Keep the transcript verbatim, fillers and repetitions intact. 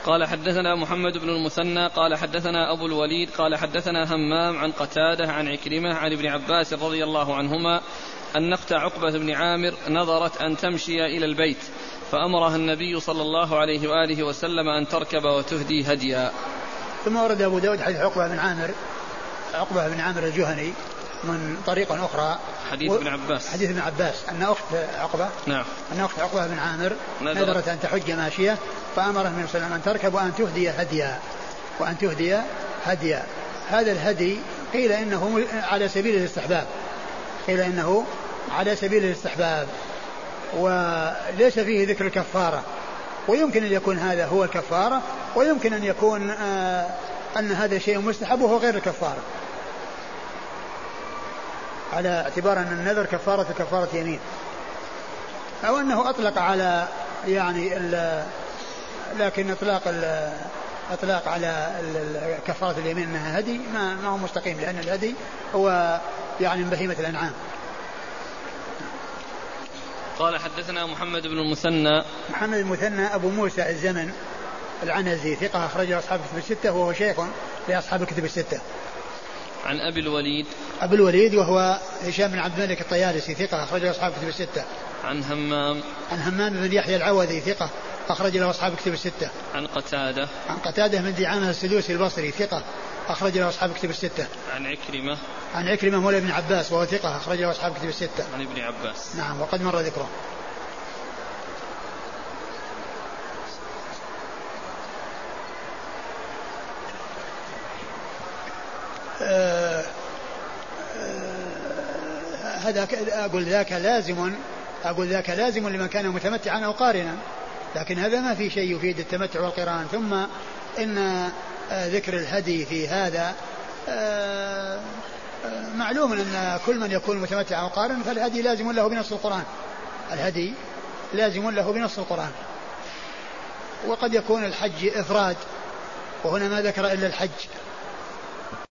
قال حدثنا محمد بن المثنى قال حدثنا أبو الوليد قال حدثنا همام عن قتادة عن عكرمة عن ابن عباس رضي الله عنهما أن أخت عقبة بن عامر نظرت أن تمشي إلى البيت فأمرها النبي صلى الله عليه وآله وسلم أن تركب وتهدي هديا. ثم ورد أبو داود حديث عقبة بن عامر عقبة بن عامر الجهني من طريق أخرى حديث ابن عباس حديث ابن عباس أن أخت عقبة نعم أن أخت عقبة بن عامر نذرت أن تحج ماشية فأمرها النبي صلى الله عليه وسلم أن تركب وأن تهدي هديا وأن تهدي هديا. هذا الهدي قيل إنه على سبيل الاستحباب قيل إنه على سبيل الاستحباب وليس فيه ذكر الكفارة, ويمكن أن يكون هذا هو الكفارة ويمكن أن يكون آه أن هذا شيء مستحب وهو غير الكفارة, على اعتبار أن النذر كفارة كفارة يمين, أو أنه أطلق على يعني ال لكن إطلاق أطلاق على كفارة اليمين أنها هدي ما ما هو مستقيم, لأن الهدي هو يعني من بهيمة الأنعام. قال حدثنا محمد بن المثنى محمد المثنى أبو موسى الزمن العنزي ثقة أخرجه أصحاب الكتب الستة وهو شيخ لأصحاب الكتب الستة. عن أبي الوليد أبو الوليد وهو هشام بن عبد الملك الطيالسي ثقة أخرج له أصحاب الكتب الستة. عن همام عن همام بن يحيى العوذي ثقة أخرج له أصحاب الكتب الستة. عن قتادة عن قتادة من دعامة السدوسي البصري ثقة أخرج له أصحاب الكتب الستة. عن عكرمة عن عكرمة مولى ابن عباس وهو ثقة أخرج له أصحاب الكتب الستة. عن ابن عباس نعم وقد مر ذكره. أه هذا أقول ذاك لازم أقول ذاك لازم لمن كان متمتعا أو قارنا, لكن هذا ما في شيء يفيد التمتع والقران. ثم إن ذكر الهدي في هذا معلوم أن كل من يكون متمتع أو قارن فالهدي لازم له بنص القرآن, الهدي لازم له بنص القرآن. وقد يكون الحج إفراد وهنا ما ذكر إلا الحج